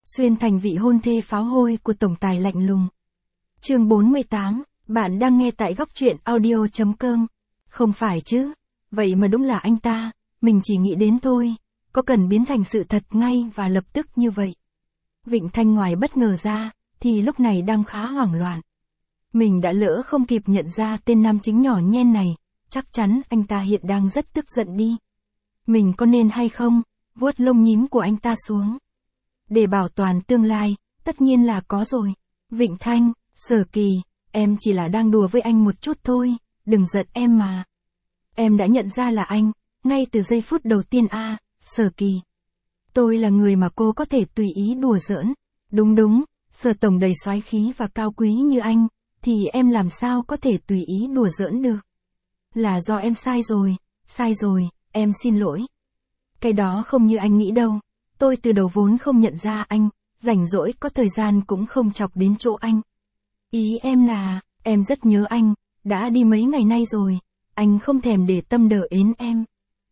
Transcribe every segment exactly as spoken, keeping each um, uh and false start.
xuyên thành vị hôn thê pháo hôi của tổng tài lạnh lùng. Chương bốn mươi tám, bạn đang nghe tại góc truyện audio chấm com. Không phải chứ, vậy mà đúng là anh ta, mình chỉ nghĩ đến thôi, có cần biến thành sự thật ngay và lập tức như vậy. Vịnh Thanh ngoài bất ngờ ra, thì lúc này đang khá hoảng loạn. Mình đã lỡ không kịp nhận ra tên nam chính nhỏ nhen này, chắc chắn anh ta hiện đang rất tức giận đi. Mình có nên hay không, vuốt lông nhím của anh ta xuống. Để bảo toàn tương lai, tất nhiên là có rồi. Vịnh Thanh, Sở Kỳ, em chỉ là đang đùa với anh một chút thôi, đừng giận em mà. Em đã nhận ra là anh, ngay từ giây phút đầu tiên à, Sở Kỳ. Tôi là người mà cô có thể tùy ý đùa giỡn. Đúng đúng, Sở Tổng đầy soái khí và cao quý như anh, thì em làm sao có thể tùy ý đùa giỡn được. Là do em sai rồi, sai rồi, em xin lỗi. Cái đó không như anh nghĩ đâu, tôi từ đầu vốn không nhận ra anh, rảnh rỗi có thời gian cũng không chọc đến chỗ anh. Ý em là, em rất nhớ anh, đã đi mấy ngày nay rồi, anh không thèm để tâm đỡ ến em.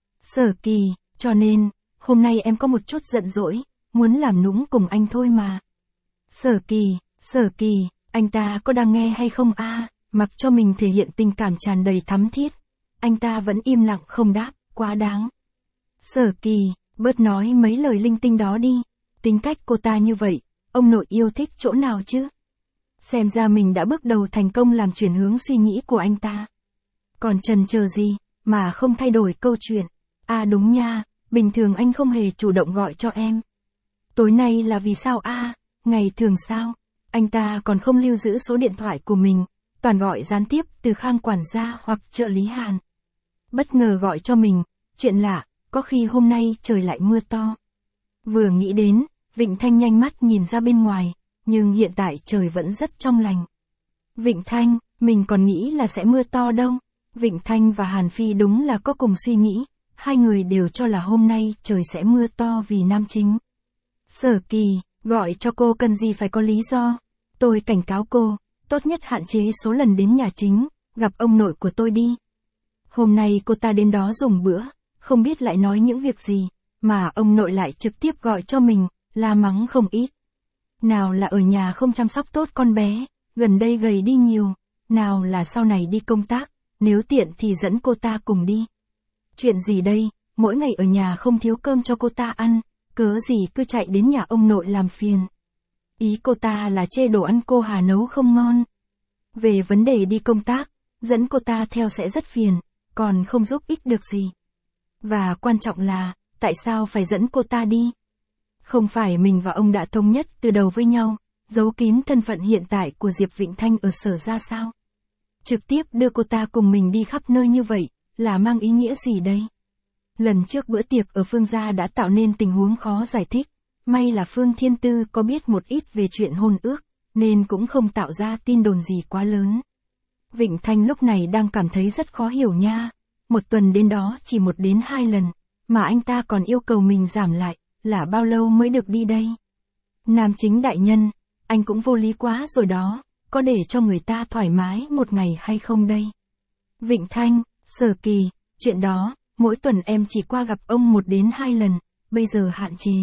Sở Kỳ, cho nên, hôm nay em có một chút giận dỗi, muốn làm nũng cùng anh thôi mà. Sở Kỳ, Sở Kỳ, anh ta có đang nghe hay không a? À, mặc cho mình thể hiện tình cảm tràn đầy thắm thiết. Anh ta vẫn im lặng không đáp, quá đáng. Sở Kỳ, bớt nói mấy lời linh tinh đó đi, tính cách cô ta như vậy, ông nội yêu thích chỗ nào chứ? Xem ra mình đã bước đầu thành công làm chuyển hướng suy nghĩ của anh ta. Còn chần chờ gì, mà không thay đổi câu chuyện. À đúng nha, bình thường anh không hề chủ động gọi cho em. Tối nay là vì sao a? À, ngày thường sao? Anh ta còn không lưu giữ số điện thoại của mình, toàn gọi gián tiếp từ Khang quản gia hoặc trợ lý Hàn. Bất ngờ gọi cho mình, chuyện lạ, có khi hôm nay trời lại mưa to. Vừa nghĩ đến, Vịnh Thanh nhanh mắt nhìn ra bên ngoài, nhưng hiện tại trời vẫn rất trong lành. Vịnh Thanh, mình còn nghĩ là sẽ mưa to đâu. Vịnh Thanh và Hàn Phi đúng là có cùng suy nghĩ, hai người đều cho là hôm nay trời sẽ mưa to vì nam chính. Sở Kỳ, gọi cho cô cần gì phải có lý do. Tôi cảnh cáo cô, tốt nhất hạn chế số lần đến nhà chính, gặp ông nội của tôi đi. Hôm nay cô ta đến đó dùng bữa, không biết lại nói những việc gì, mà ông nội lại trực tiếp gọi cho mình, la mắng không ít. Nào là ở nhà không chăm sóc tốt con bé, gần đây gầy đi nhiều, nào là sau này đi công tác, nếu tiện thì dẫn cô ta cùng đi. Chuyện gì đây, mỗi ngày ở nhà không thiếu cơm cho cô ta ăn, cớ gì cứ chạy đến nhà ông nội làm phiền. Ý cô ta là chê đồ ăn cô Hà nấu không ngon. Về vấn đề đi công tác, dẫn cô ta theo sẽ rất phiền, còn không giúp ích được gì. Và quan trọng là, tại sao phải dẫn cô ta đi? Không phải mình và ông đã thống nhất từ đầu với nhau, giấu kín thân phận hiện tại của Diệp Vịnh Thanh ở Sở ra sao? Trực tiếp đưa cô ta cùng mình đi khắp nơi như vậy, là mang ý nghĩa gì đây? Lần trước bữa tiệc ở Phương gia đã tạo nên tình huống khó giải thích, may là Phương Thiên Tư có biết một ít về chuyện hôn ước, nên cũng không tạo ra tin đồn gì quá lớn. Vịnh Thanh lúc này đang cảm thấy rất khó hiểu nha, một tuần đến đó chỉ một đến hai lần, mà anh ta còn yêu cầu mình giảm lại, là bao lâu mới được đi đây? Nam chính đại nhân, anh cũng vô lý quá rồi đó, có để cho người ta thoải mái một ngày hay không đây? Vịnh Thanh, Sở Kỳ, chuyện đó, mỗi tuần em chỉ qua gặp ông một đến hai lần, bây giờ hạn chế.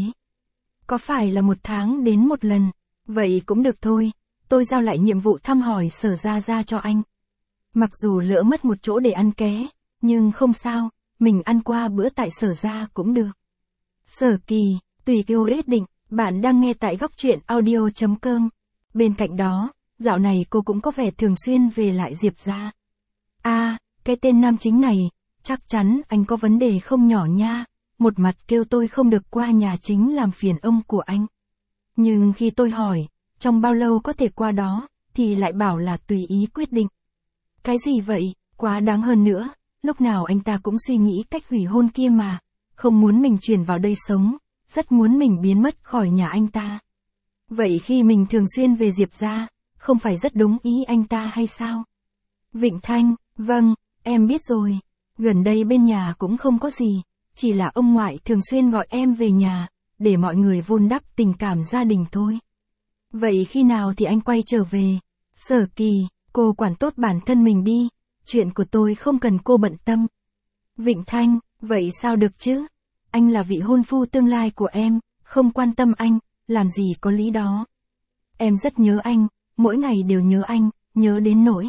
Có phải là một tháng đến một lần? Vậy cũng được thôi, tôi giao lại nhiệm vụ thăm hỏi Sở ra ra cho anh. Mặc dù lỡ mất một chỗ để ăn ké, nhưng không sao, mình ăn qua bữa tại Sở ra cũng được. Sở Kỳ, tùy yêu quyết định, bạn đang nghe tại góc truyện audio chấm com. Bên cạnh đó, dạo này cô cũng có vẻ thường xuyên về lại Diệp ra. À, cái tên nam chính này, chắc chắn anh có vấn đề không nhỏ nha, một mặt kêu tôi không được qua nhà chính làm phiền ông của anh. Nhưng khi tôi hỏi, trong bao lâu có thể qua đó, thì lại bảo là tùy ý quyết định. Cái gì vậy, quá đáng hơn nữa, lúc nào anh ta cũng suy nghĩ cách hủy hôn kia mà, không muốn mình chuyển vào đây sống, rất muốn mình biến mất khỏi nhà anh ta. Vậy khi mình thường xuyên về Diệp ra, không phải rất đúng ý anh ta hay sao? Vịnh Thanh, vâng, em biết rồi, gần đây bên nhà cũng không có gì, chỉ là ông ngoại thường xuyên gọi em về nhà, để mọi người vun đắp tình cảm gia đình thôi. Vậy khi nào thì anh quay trở về? Sở Kỳ, cô quản tốt bản thân mình đi, chuyện của tôi không cần cô bận tâm. Vịnh Thanh, vậy sao được chứ? Anh là vị hôn phu tương lai của em, không quan tâm anh, làm gì có lý đó. Em rất nhớ anh, mỗi ngày đều nhớ anh, nhớ đến nỗi.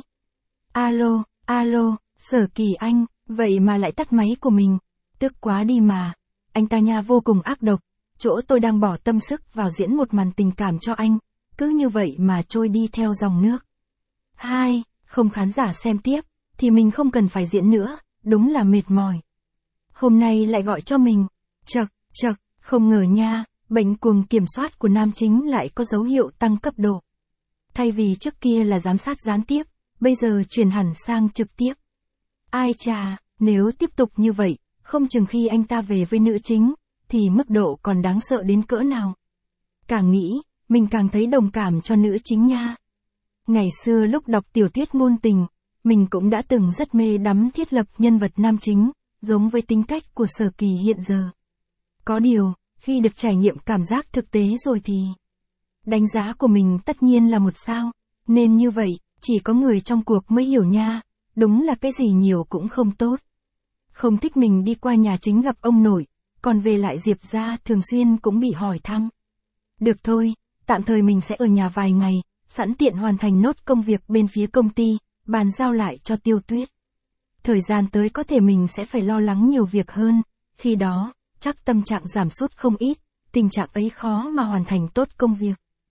Alo, alo, Sở Kỳ anh, vậy mà lại tắt máy của mình. Tức quá đi mà. Anh ta nha vô cùng ác độc. Chỗ tôi đang bỏ tâm sức vào diễn một màn tình cảm cho anh, cứ như vậy mà trôi đi theo dòng nước. Hai, không khán giả xem tiếp, thì mình không cần phải diễn nữa, đúng là mệt mỏi. Hôm nay lại gọi cho mình. Chậc, chậc, không ngờ nha, bệnh cuồng kiểm soát của nam chính lại có dấu hiệu tăng cấp độ. Thay vì trước kia là giám sát gián tiếp, bây giờ chuyển hẳn sang trực tiếp. Ai chà, nếu tiếp tục như vậy, không chừng khi anh ta về với nữ chính, thì mức độ còn đáng sợ đến cỡ nào. Càng nghĩ, mình càng thấy đồng cảm cho nữ chính nha. Ngày xưa lúc đọc tiểu thuyết ngôn tình, mình cũng đã từng rất mê đắm thiết lập nhân vật nam chính, giống với tính cách của Sở Kỳ hiện giờ. Có điều, khi được trải nghiệm cảm giác thực tế rồi thì... Đánh giá của mình tất nhiên là một sao, nên như vậy, chỉ có người trong cuộc mới hiểu nha, đúng là cái gì nhiều cũng không tốt. Không thích mình đi qua nhà chính gặp ông nội, còn về lại Diệp gia thường xuyên cũng bị hỏi thăm. Được thôi, tạm thời mình sẽ ở nhà vài ngày, sẵn tiện hoàn thành nốt công việc bên phía công ty, bàn giao lại cho Tiêu Tuyết. Thời gian tới có thể mình sẽ phải lo lắng nhiều việc hơn, khi đó, chắc tâm trạng giảm sút không ít, tình trạng ấy khó mà hoàn thành tốt công việc.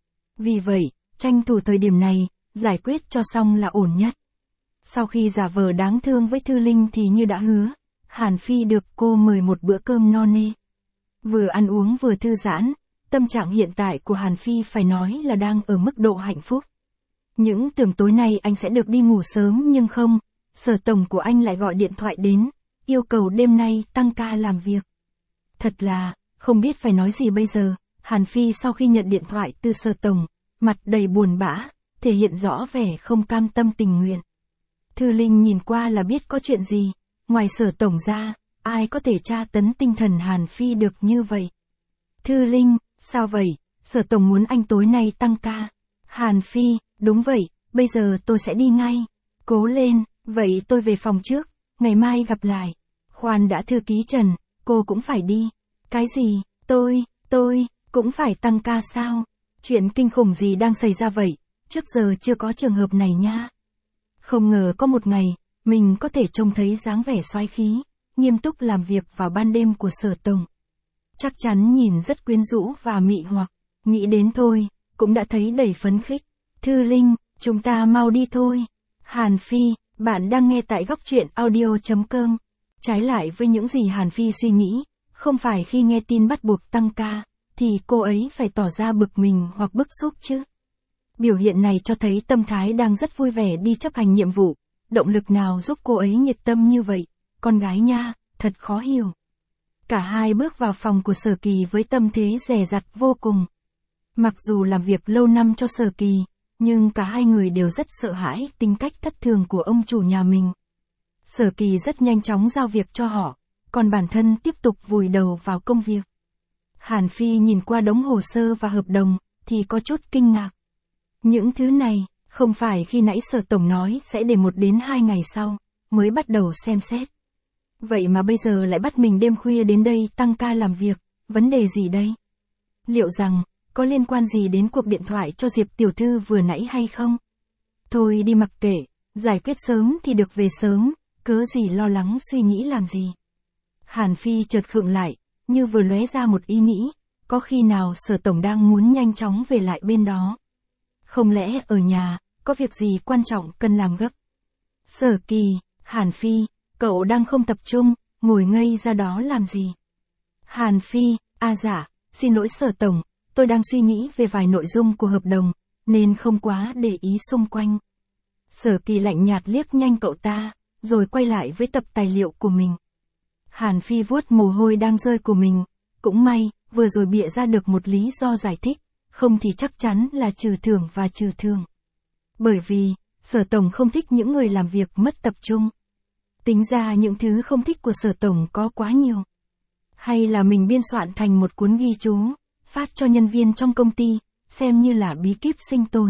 Vì vậy, tranh thủ thời điểm này, giải quyết cho xong là ổn nhất. Sau khi giả vờ đáng thương với Thư Linh thì như đã hứa, Hàn Phi được cô mời một bữa cơm no nê. Vừa ăn uống vừa thư giãn, tâm trạng hiện tại của Hàn Phi phải nói là đang ở mức độ hạnh phúc. Những tưởng tối nay anh sẽ được đi ngủ sớm nhưng không, Sở tổng của anh lại gọi điện thoại đến, yêu cầu đêm nay tăng ca làm việc. Thật là, không biết phải nói gì bây giờ, Hàn Phi sau khi nhận điện thoại từ Sở tổng, mặt đầy buồn bã, thể hiện rõ vẻ không cam tâm tình nguyện. Thư Linh nhìn qua là biết có chuyện gì, ngoài Sở tổng ra, ai có thể tra tấn tinh thần Hàn Phi được như vậy. Thư Linh, sao vậy, Sở tổng muốn anh tối nay tăng ca. Hàn Phi, đúng vậy, bây giờ tôi sẽ đi ngay. Cố lên, vậy tôi về phòng trước, ngày mai gặp lại. Khoan đã thư ký Trần, cô cũng phải đi. Cái gì, tôi, tôi, cũng phải tăng ca sao? Chuyện kinh khủng gì đang xảy ra vậy, trước giờ chưa có trường hợp này nha. Không ngờ có một ngày, mình có thể trông thấy dáng vẻ soái khí, nghiêm túc làm việc vào ban đêm của Sở tổng. Chắc chắn nhìn rất quyến rũ và mị hoặc, nghĩ đến thôi, cũng đã thấy đầy phấn khích. Thư Linh, chúng ta mau đi thôi. Hàn Phi, bạn đang nghe tại góc truyện audio chấm com. Trái lại với những gì Hàn Phi suy nghĩ, không phải khi nghe tin bắt buộc tăng ca, thì cô ấy phải tỏ ra bực mình hoặc bức xúc chứ. Biểu hiện này cho thấy tâm thái đang rất vui vẻ đi chấp hành nhiệm vụ, động lực nào giúp cô ấy nhiệt tâm như vậy, con gái nha, thật khó hiểu. Cả hai bước vào phòng của Sở Kỳ với tâm thế dè dặt vô cùng. Mặc dù làm việc lâu năm cho Sở Kỳ, nhưng cả hai người đều rất sợ hãi tính cách thất thường của ông chủ nhà mình. Sở Kỳ rất nhanh chóng giao việc cho họ, còn bản thân tiếp tục vùi đầu vào công việc. Hàn Phi nhìn qua đống hồ sơ và hợp đồng, thì có chút kinh ngạc. Những thứ này, không phải khi nãy Sở tổng nói sẽ để một đến hai ngày sau, mới bắt đầu xem xét. Vậy mà bây giờ lại bắt mình đêm khuya đến đây tăng ca làm việc, vấn đề gì đây? Liệu rằng, có liên quan gì đến cuộc điện thoại cho Diệp tiểu thư vừa nãy hay không? Thôi đi mặc kệ, giải quyết sớm thì được về sớm, cớ gì lo lắng suy nghĩ làm gì. Hàn Phi chợt khựng lại, như vừa lóe ra một ý nghĩ, có khi nào Sở tổng đang muốn nhanh chóng về lại bên đó. Không lẽ ở nhà, có việc gì quan trọng cần làm gấp? Sở Kỳ, Hàn Phi, cậu đang không tập trung, ngồi ngây ra đó làm gì? Hàn Phi, à dạ, xin lỗi Sở tổng, tôi đang suy nghĩ về vài nội dung của hợp đồng, nên không quá để ý xung quanh. Sở Kỳ lạnh nhạt liếc nhanh cậu ta, rồi quay lại với tập tài liệu của mình. Hàn Phi vuốt mồ hôi đang rơi của mình, cũng may, vừa rồi bịa ra được một lý do giải thích, không thì chắc chắn là trừ thưởng và trừ thưởng. Bởi vì, Sở tổng không thích những người làm việc mất tập trung. Tính ra những thứ không thích của Sở tổng có quá nhiều. Hay là mình biên soạn thành một cuốn ghi chú, phát cho nhân viên trong công ty, xem như là bí kíp sinh tồn.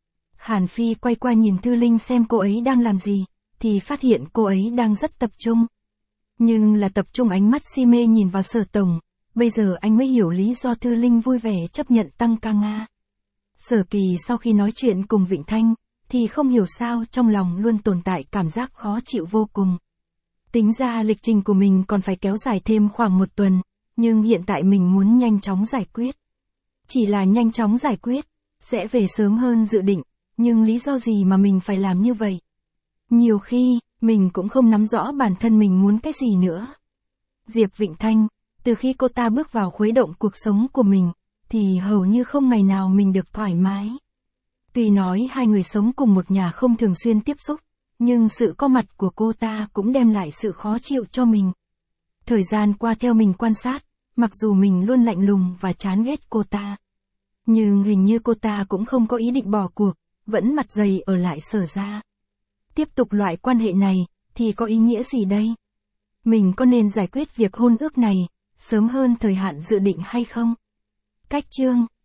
Hàn Phi quay qua nhìn Thư Linh xem cô ấy đang làm gì, thì phát hiện cô ấy đang rất tập trung. Nhưng là tập trung ánh mắt si mê nhìn vào Sở tổng, bây giờ anh mới hiểu lý do Thư Linh vui vẻ chấp nhận tăng ca Nga. Sở Kỳ sau khi nói chuyện cùng Vịnh Thanh, thì không hiểu sao trong lòng luôn tồn tại cảm giác khó chịu vô cùng. Tính ra lịch trình của mình còn phải kéo dài thêm khoảng một tuần, nhưng hiện tại mình muốn nhanh chóng giải quyết. Chỉ là nhanh chóng giải quyết, sẽ về sớm hơn dự định, nhưng lý do gì mà mình phải làm như vậy? Nhiều khi, mình cũng không nắm rõ bản thân mình muốn cái gì nữa. Diệp Vịnh Thanh, từ khi cô ta bước vào khuấy động cuộc sống của mình, thì hầu như không ngày nào mình được thoải mái. Tuy nói hai người sống cùng một nhà không thường xuyên tiếp xúc, nhưng sự có mặt của cô ta cũng đem lại sự khó chịu cho mình. Thời gian qua theo mình quan sát, mặc dù mình luôn lạnh lùng và chán ghét cô ta, nhưng hình như cô ta cũng không có ý định bỏ cuộc, vẫn mặt dày ở lại Sở gia. Tiếp tục loại quan hệ này, thì có ý nghĩa gì đây? Mình có nên giải quyết việc hôn ước này, sớm hơn thời hạn dự định hay không? Cách chương